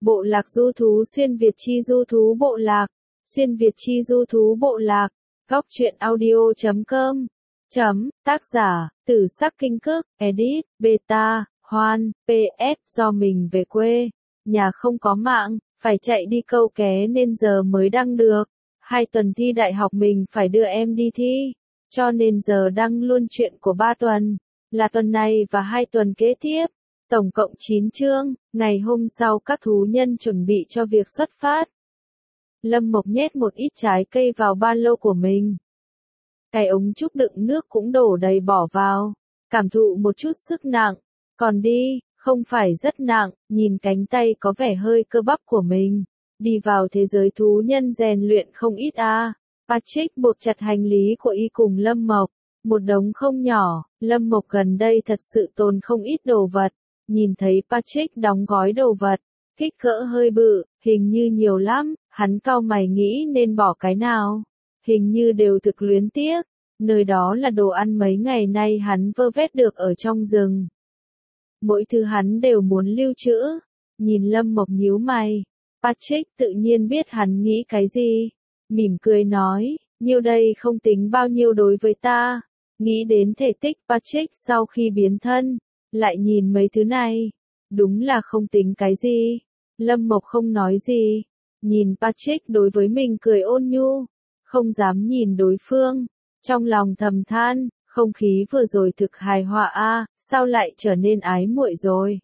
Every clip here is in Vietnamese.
Bộ lạc du thú xuyên Việt chi du thú bộ lạc, xuyên Việt chi du thú bộ lạc, góc truyện audio.com. Tác giả, Tử Sắc Kinh Cức, edit, beta, Hoan, PS do mình về quê, nhà không có mạng, phải chạy đi câu ké nên giờ mới đăng được. 2 tuần thi đại học mình phải đưa em đi thi, cho nên giờ đăng luôn chuyện của 3 tuần, là tuần này và 2 tuần kế tiếp. Tổng cộng 9 chương, ngày hôm sau các thú nhân chuẩn bị cho việc xuất phát. Lâm Mộc nhét một ít trái cây vào ba lô của mình. Cái ống trúc đựng nước cũng đổ đầy bỏ vào, cảm thụ một chút sức nặng, còn đi, không phải rất nặng, nhìn cánh tay có vẻ hơi cơ bắp của mình. Đi vào thế giới thú nhân rèn luyện không ít à. Patrick buộc chặt hành lý của y cùng Lâm Mộc, một đống không nhỏ, Lâm Mộc gần đây thật sự tồn không ít đồ vật. Nhìn thấy Patrick đóng gói đồ vật, kích cỡ hơi bự, hình như nhiều lắm, hắn cau mày nghĩ nên bỏ cái nào. Hình như đều thực luyến tiếc, nơi đó là đồ ăn mấy ngày nay hắn vơ vét được ở trong rừng. Mỗi thứ hắn đều muốn lưu trữ, nhìn Lâm Mộc nhíu mày, Patrick tự nhiên biết hắn nghĩ cái gì, mỉm cười nói, nhiêu đây không tính bao nhiêu đối với ta. Nghĩ đến thể tích Patrick sau khi biến thân, lại nhìn mấy thứ này, đúng là không tính cái gì. Lâm Mộc không nói gì, nhìn Patrick đối với mình cười ôn nhu, không dám nhìn đối phương, trong lòng thầm than, không khí vừa rồi thực hài hòa a, sao lại trở nên ái muội rồi.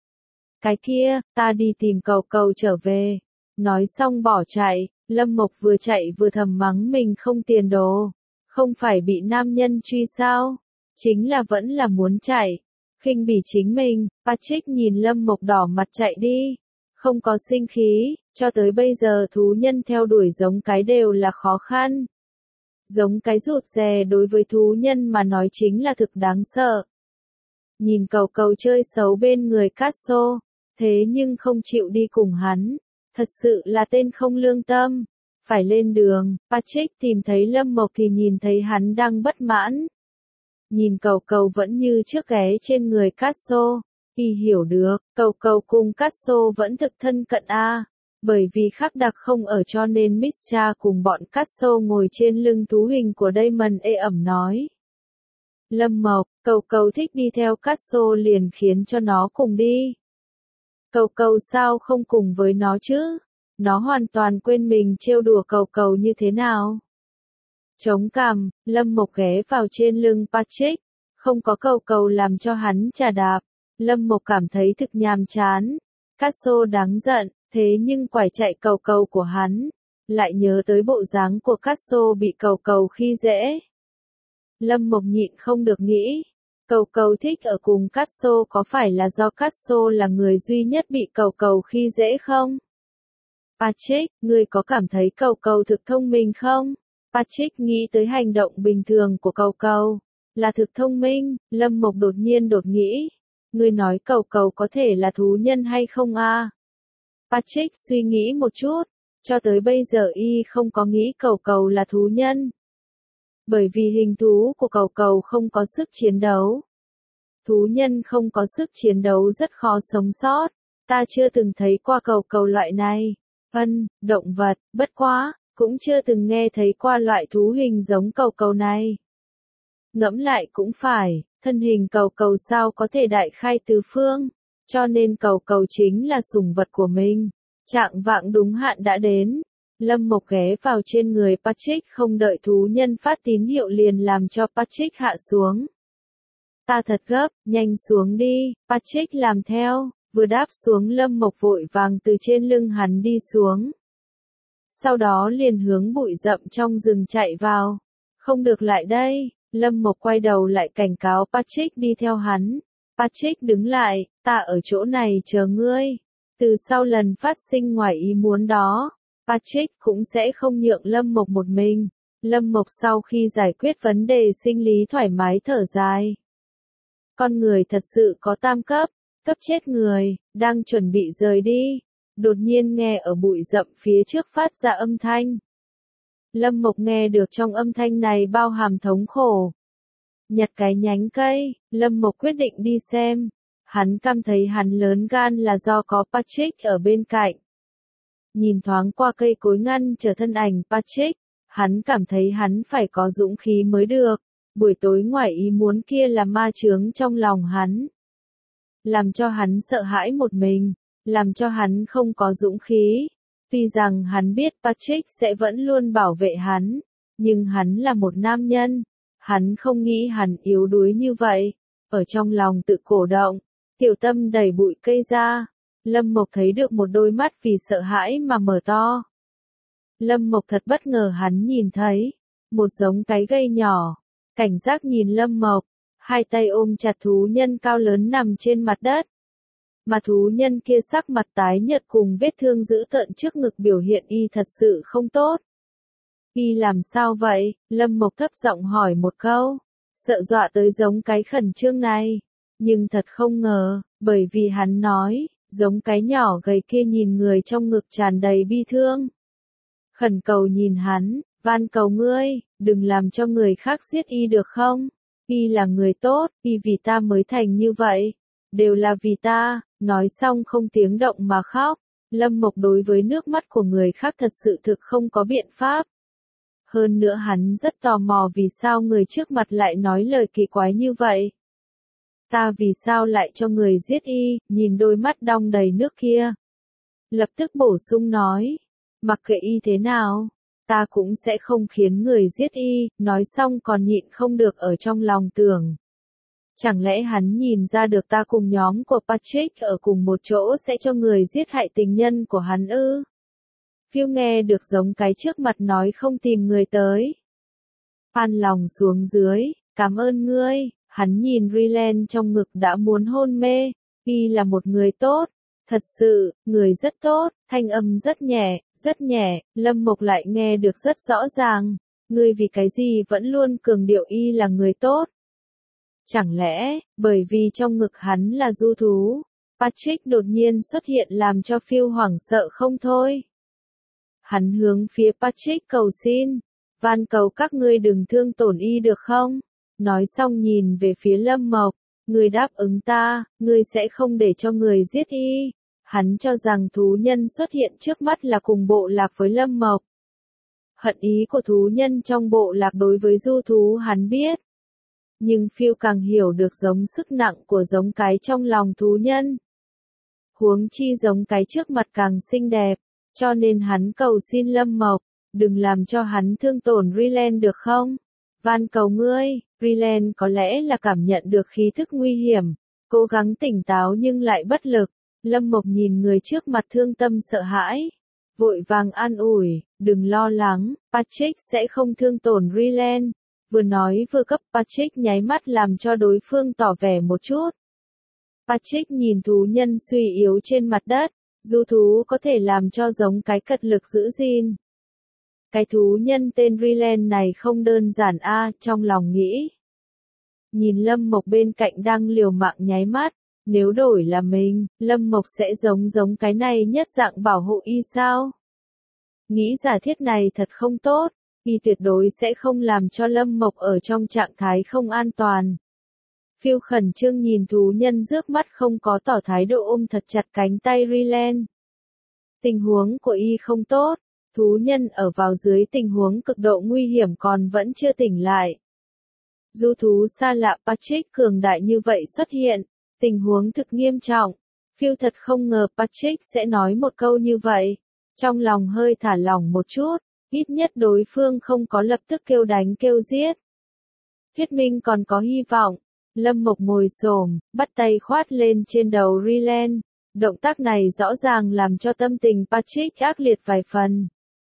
Cái kia, ta đi tìm Cầu Cầu trở về. Nói xong bỏ chạy, Lâm Mộc vừa chạy vừa thầm mắng mình không tiền đồ, không phải bị nam nhân truy sao, chính là vẫn là muốn chạy. Khinh bỉ chính mình, Patrick nhìn Lâm Mộc đỏ mặt chạy đi, không có sinh khí, cho tới bây giờ thú nhân theo đuổi giống cái đều là khó khăn. Giống cái rụt rè đối với thú nhân mà nói chính là thực đáng sợ. Nhìn Cầu Cầu chơi xấu bên người Catso, thế nhưng không chịu đi cùng hắn, thật sự là tên không lương tâm. Phải lên đường, Patrick tìm thấy Lâm Mộc thì nhìn thấy hắn đang bất mãn. Nhìn Cầu Cầu vẫn như trước ghé trên người Catso, y hiểu được, Cầu Cầu cùng Catso vẫn thực thân cận a. Bởi vì khắc đặc không ở cho nên Mischa cùng bọn Catso ngồi trên lưng thú hình của Damon ê ẩm nói. Lâm Mộc, Cầu Cầu thích đi theo Catso liền khiến cho nó cùng đi. Cầu Cầu sao không cùng với nó chứ? Nó hoàn toàn quên mình trêu đùa Cầu Cầu như thế nào. Chống cằm, Lâm Mộc ghé vào trên lưng Patrick, không có Cầu Cầu làm cho hắn chà đạp. Lâm Mộc cảm thấy thực nhàm chán. Catso đáng giận, thế nhưng quải chạy Cầu Cầu của hắn, lại nhớ tới bộ dáng của Catso bị Cầu Cầu khi dễ. Lâm Mộc nhịn không được nghĩ, Cầu Cầu thích ở cùng Catso có phải là do Catso là người duy nhất bị Cầu Cầu khi dễ không? Patrick, ngươi có cảm thấy Cầu Cầu thực thông minh không? Patrick nghĩ tới hành động bình thường của Cầu Cầu, là thực thông minh. Lâm Mộc đột nhiên đột nghĩ, ngươi nói Cầu Cầu có thể là thú nhân hay không a? Patrick suy nghĩ một chút, cho tới bây giờ y không có nghĩ Cầu Cầu là thú nhân. Bởi vì hình thú của Cầu Cầu không có sức chiến đấu. Thú nhân không có sức chiến đấu rất khó sống sót, ta chưa từng thấy qua Cầu Cầu loại này. Động vật, bất quá, cũng chưa từng nghe thấy qua loại thú hình giống Cầu Cầu này. Ngẫm lại cũng phải, thân hình Cầu Cầu sao có thể đại khai tứ phương, cho nên Cầu Cầu chính là sủng vật của mình. Trạng vạng đúng hạn đã đến, Lâm Mộc ghé vào trên người Patrick không đợi thú nhân phát tín hiệu liền làm cho Patrick hạ xuống. Ta thật gấp, nhanh xuống đi, Patrick làm theo, vừa đáp xuống Lâm Mộc vội vàng từ trên lưng hắn đi xuống. Sau đó liền hướng bụi rậm trong rừng chạy vào. Không được lại đây, Lâm Mộc quay đầu lại cảnh cáo Patrick đi theo hắn. Patrick đứng lại, ta ở chỗ này chờ ngươi. Từ sau lần phát sinh ngoài ý muốn đó, Patrick cũng sẽ không nhượng Lâm Mộc một mình. Lâm Mộc sau khi giải quyết vấn đề sinh lý thoải mái thở dài. Con người thật sự có tam cấp, cấp chết người, đang chuẩn bị rời đi. Đột nhiên nghe ở bụi rậm phía trước phát ra âm thanh. Lâm Mộc nghe được trong âm thanh này bao hàm thống khổ. Nhặt cái nhánh cây, Lâm Mộc quyết định đi xem. Hắn cảm thấy hắn lớn gan là do có Patrick ở bên cạnh. Nhìn thoáng qua cây cối ngăn trở thân ảnh Patrick, hắn cảm thấy hắn phải có dũng khí mới được. Buổi tối ngoài ý muốn kia là ma chướng trong lòng hắn. Làm cho hắn sợ hãi một mình, làm cho hắn không có dũng khí. Tuy rằng hắn biết Patrick sẽ vẫn luôn bảo vệ hắn, nhưng hắn là một nam nhân. Hắn không nghĩ hắn yếu đuối như vậy. Ở trong lòng tự cổ động, tiểu tâm đẩy bụi cây ra. Lâm Mộc thấy được một đôi mắt vì sợ hãi mà mở to. Lâm Mộc thật bất ngờ hắn nhìn thấy một giống cái gây nhỏ, cảnh giác nhìn Lâm Mộc, hai tay ôm chặt thú nhân cao lớn nằm trên mặt đất. Mà thú nhân kia sắc mặt tái nhợt cùng vết thương dữ tợn trước ngực biểu hiện y thật sự không tốt. Y làm sao vậy? Lâm Mộc thấp giọng hỏi một câu, sợ dọa tới giống cái khẩn trương này. Nhưng thật không ngờ, bởi vì hắn nói, giống cái nhỏ gầy kia nhìn người trong ngực tràn đầy bi thương. Khẩn cầu nhìn hắn, van cầu ngươi, đừng làm cho người khác giết y được không? Y là người tốt, y vì ta mới thành như vậy. Đều là vì ta, nói xong không tiếng động mà khóc. Lâm Mộc đối với nước mắt của người khác thật sự thực không có biện pháp. Hơn nữa hắn rất tò mò vì sao người trước mặt lại nói lời kỳ quái như vậy. Ta vì sao lại cho người giết y, nhìn đôi mắt đong đầy nước kia. Lập tức bổ sung nói, mặc kệ y thế nào, ta cũng sẽ không khiến người giết y, nói xong còn nhịn không được ở trong lòng tưởng. Chẳng lẽ hắn nhìn ra được ta cùng nhóm của Patrick ở cùng một chỗ sẽ cho người giết hại tình nhân của hắn ư? Phiêu nghe được giống cái trước mặt nói không tìm người tới. Phan lòng xuống dưới, cảm ơn ngươi, hắn nhìn Ryland trong ngực đã muốn hôn mê, y là một người tốt, thật sự, người rất tốt, thanh âm rất nhẹ, Lâm Mộc lại nghe được rất rõ ràng, ngươi vì cái gì vẫn luôn cường điệu y là người tốt. Chẳng lẽ, bởi vì trong ngực hắn là du thú, Patrick đột nhiên xuất hiện làm cho Phiêu hoảng sợ không thôi. Hắn hướng phía Patrick cầu xin, van cầu các ngươi đừng thương tổn y được không? Nói xong nhìn về phía Lâm Mộc, ngươi đáp ứng ta, ngươi sẽ không để cho người giết y. Hắn cho rằng thú nhân xuất hiện trước mắt là cùng bộ lạc với Lâm Mộc. Hận ý của thú nhân trong bộ lạc đối với du thú hắn biết. Nhưng Phiêu càng hiểu được giống sức nặng của giống cái trong lòng thú nhân. Huống chi giống cái trước mặt càng xinh đẹp, cho nên hắn cầu xin Lâm Mộc, đừng làm cho hắn thương tổn Ryland được không? Van cầu ngươi, Ryland có lẽ là cảm nhận được khí thức nguy hiểm, cố gắng tỉnh táo nhưng lại bất lực. Lâm Mộc nhìn người trước mặt thương tâm sợ hãi, vội vàng an ủi, đừng lo lắng, Patrick sẽ không thương tổn Ryland. Vừa nói vừa cấp Patrick nháy mắt làm cho đối phương tỏ vẻ một chút. Patrick nhìn thú nhân suy yếu trên mặt đất, du thú có thể làm cho giống cái cật lực giữ gìn. Cái thú nhân tên Ryland này không đơn giản trong lòng nghĩ. Nhìn Lâm Mộc bên cạnh đang liều mạng nháy mắt, nếu đổi là mình, Lâm Mộc sẽ giống cái này nhất dạng bảo hộ y sao? Nghĩ giả thiết này thật không tốt, y tuyệt đối sẽ không làm cho Lâm Mộc ở trong trạng thái không an toàn. Phiêu khẩn trương nhìn thú nhân rước mắt không có tỏ thái độ ôm thật chặt cánh tay Ryland. Tình huống của y không tốt, thú nhân ở vào dưới tình huống cực độ nguy hiểm còn vẫn chưa tỉnh lại. Du thú xa lạ Patrick cường đại như vậy xuất hiện, tình huống thực nghiêm trọng. Phiêu thật không ngờ Patrick sẽ nói một câu như vậy. Trong lòng hơi thả lỏng một chút, ít nhất đối phương không có lập tức kêu đánh kêu giết. Thuyết minh còn có hy vọng. Lâm Mộc ngồi xổm, bắt tay khoát lên trên đầu Ryland. Động tác này rõ ràng làm cho tâm tình Patrick ác liệt vài phần.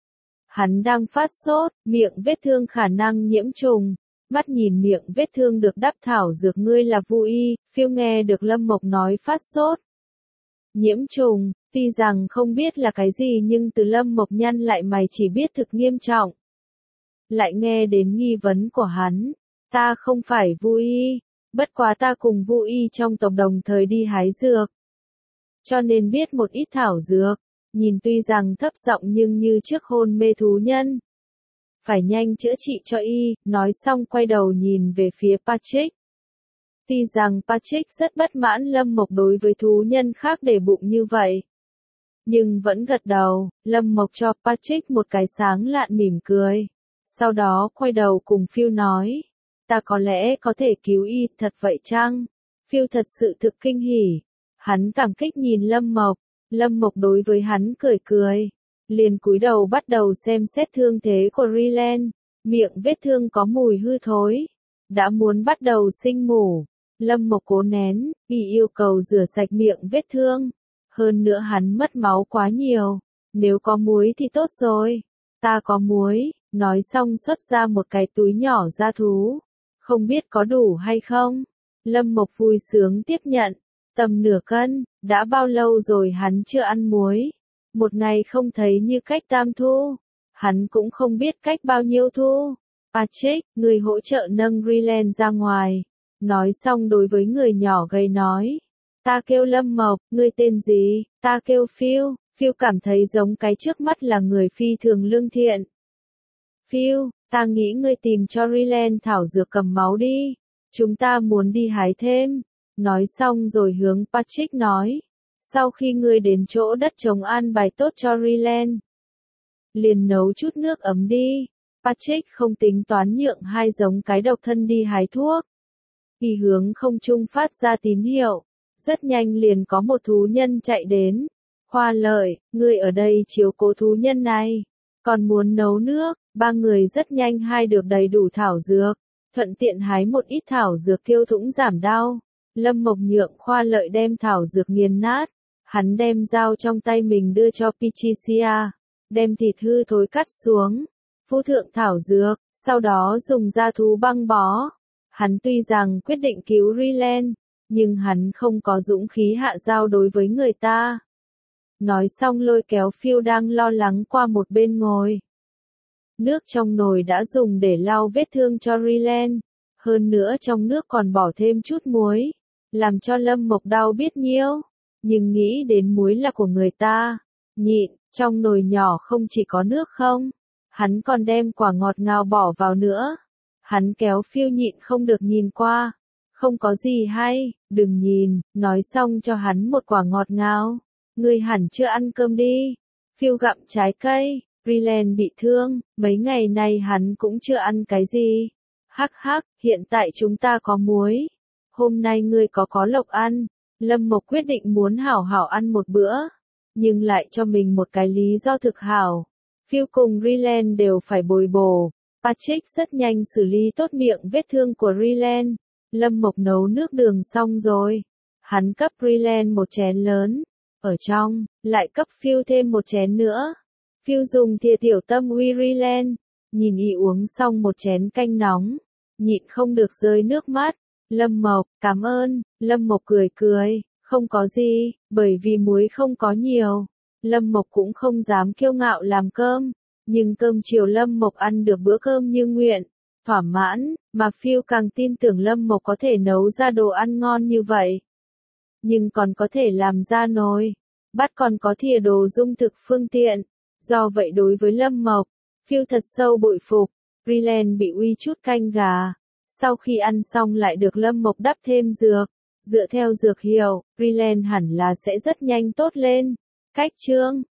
Hắn đang phát sốt, miệng vết thương khả năng nhiễm trùng. Mắt nhìn miệng vết thương được đắp thảo dược ngươi là Vu Y, Phiêu nghe được Lâm Mộc nói phát sốt. Nhiễm trùng, tuy rằng không biết là cái gì nhưng từ Lâm Mộc nhăn lại mày chỉ biết thực nghiêm trọng. Lại nghe đến nghi vấn của hắn, ta không phải Vu Y, bất quá ta cùng Vu Y trong tộc đồng thời đi hái dược. Cho nên biết một ít thảo dược, nhìn tuy rằng thấp giọng nhưng như trước hôn mê thú nhân. Phải nhanh chữa trị cho y, nói xong quay đầu nhìn về phía Patrick. Tuy rằng Patrick rất bất mãn Lâm Mộc đối với thú nhân khác để bụng như vậy, nhưng vẫn gật đầu. Lâm Mộc cho Patrick một cái sáng lạn mỉm cười. Sau đó quay đầu cùng Phil nói, ta có lẽ có thể cứu y thật vậy chăng? Phil thật sự thực kinh hỉ. Hắn cảm kích nhìn Lâm Mộc. Lâm Mộc đối với hắn cười cười. Liền cúi đầu bắt đầu xem xét thương thế của Ryland. Miệng vết thương có mùi hư thối. Đã muốn bắt đầu sinh mủ. Lâm Mộc cố nén, y yêu cầu rửa sạch miệng vết thương. Hơn nữa hắn mất máu quá nhiều. Nếu có muối thì tốt rồi. Ta có muối, nói xong xuất ra một cái túi nhỏ da thú. Không biết có đủ hay không? Lâm Mộc vui sướng tiếp nhận. Tầm nửa cân, đã bao lâu rồi hắn chưa ăn muối. Một ngày không thấy như cách tam thu. Hắn cũng không biết cách bao nhiêu thu. Patrick, người hỗ trợ nâng Ryland ra ngoài. Nói xong đối với người nhỏ gầy nói. Ta kêu Lâm Mộc, ngươi tên gì? Ta kêu Phil. Phil cảm thấy giống cái trước mắt là người phi thường lương thiện. Phil, ta nghĩ ngươi tìm cho Ryland thảo dược cầm máu đi. Chúng ta muốn đi hái thêm. Nói xong rồi hướng Patrick nói. Sau khi ngươi đến chỗ đất trồng an bài tốt cho Ryland, liền nấu chút nước ấm đi. Patrick không tính toán nhượng hai giống cái độc thân đi hái thuốc. Y hướng không trung phát ra tín hiệu. Rất nhanh liền có một thú nhân chạy đến. Hoa Lợi, ngươi ở đây chiếu cố thú nhân này. Còn muốn nấu nước. Ba người rất nhanh hai được đầy đủ thảo dược. Thuận tiện hái một ít thảo dược tiêu thủng giảm đau. Lâm Mộc nhượng Khoa Lợi đem thảo dược nghiền nát. Hắn đem dao trong tay mình đưa cho Patricia. Đem thịt hư thối cắt xuống. Phu thượng thảo dược. Sau đó dùng da thú băng bó. Hắn tuy rằng quyết định cứu Ryland, nhưng hắn không có dũng khí hạ dao đối với người ta. Nói xong lôi kéo Phil đang lo lắng qua một bên ngồi. Nước trong nồi đã dùng để lau vết thương cho Ryland. Hơn nữa trong nước còn bỏ thêm chút muối. Làm cho Lâm Mộc đau biết nhiêu. Nhưng nghĩ đến muối là của người ta. Nhịn, trong nồi nhỏ không chỉ có nước không. Hắn còn đem quả ngọt ngào bỏ vào nữa. Hắn kéo Phil nhịn không được nhìn qua. Không có gì hay, đừng nhìn, nói xong cho hắn một quả ngọt ngào. Ngươi hẳn chưa ăn cơm đi. Phil gặm trái cây. Ryland bị thương, mấy ngày nay hắn cũng chưa ăn cái gì. Hắc hắc, hiện tại chúng ta có muối. Hôm nay ngươi có lộc ăn. Lâm Mộc quyết định muốn hảo hảo ăn một bữa. Nhưng lại cho mình một cái lý do thực hảo. Phil cùng Ryland đều phải bồi bổ. Patrick rất nhanh xử lý tốt miệng vết thương của Ryland. Lâm Mộc nấu nước đường xong rồi. Hắn cấp Ryland một chén lớn. Ở trong, lại cấp Phil thêm một chén nữa. Phil dùng thìa tiểu tâm uy Ryland. Nhìn y uống xong một chén canh nóng. Nhịn không được rơi nước mắt. Lâm Mộc, cảm ơn. Lâm Mộc cười cười. Không có gì, bởi vì muối không có nhiều. Lâm Mộc cũng không dám kiêu ngạo làm cơm. Nhưng cơm chiều Lâm Mộc ăn được bữa cơm như nguyện. Thỏa mãn, mà Phil càng tin tưởng Lâm Mộc có thể nấu ra đồ ăn ngon như vậy. Nhưng còn có thể làm ra nồi. Bát còn có thìa đồ dung thực phương tiện. Do vậy đối với Lâm Mộc, Phil thật sâu bội phục. Ryland bị uy chút canh gà. Sau khi ăn xong lại được Lâm Mộc đắp thêm dược. Dựa theo dược hiệu, Ryland hẳn là sẽ rất nhanh tốt lên. Cách chương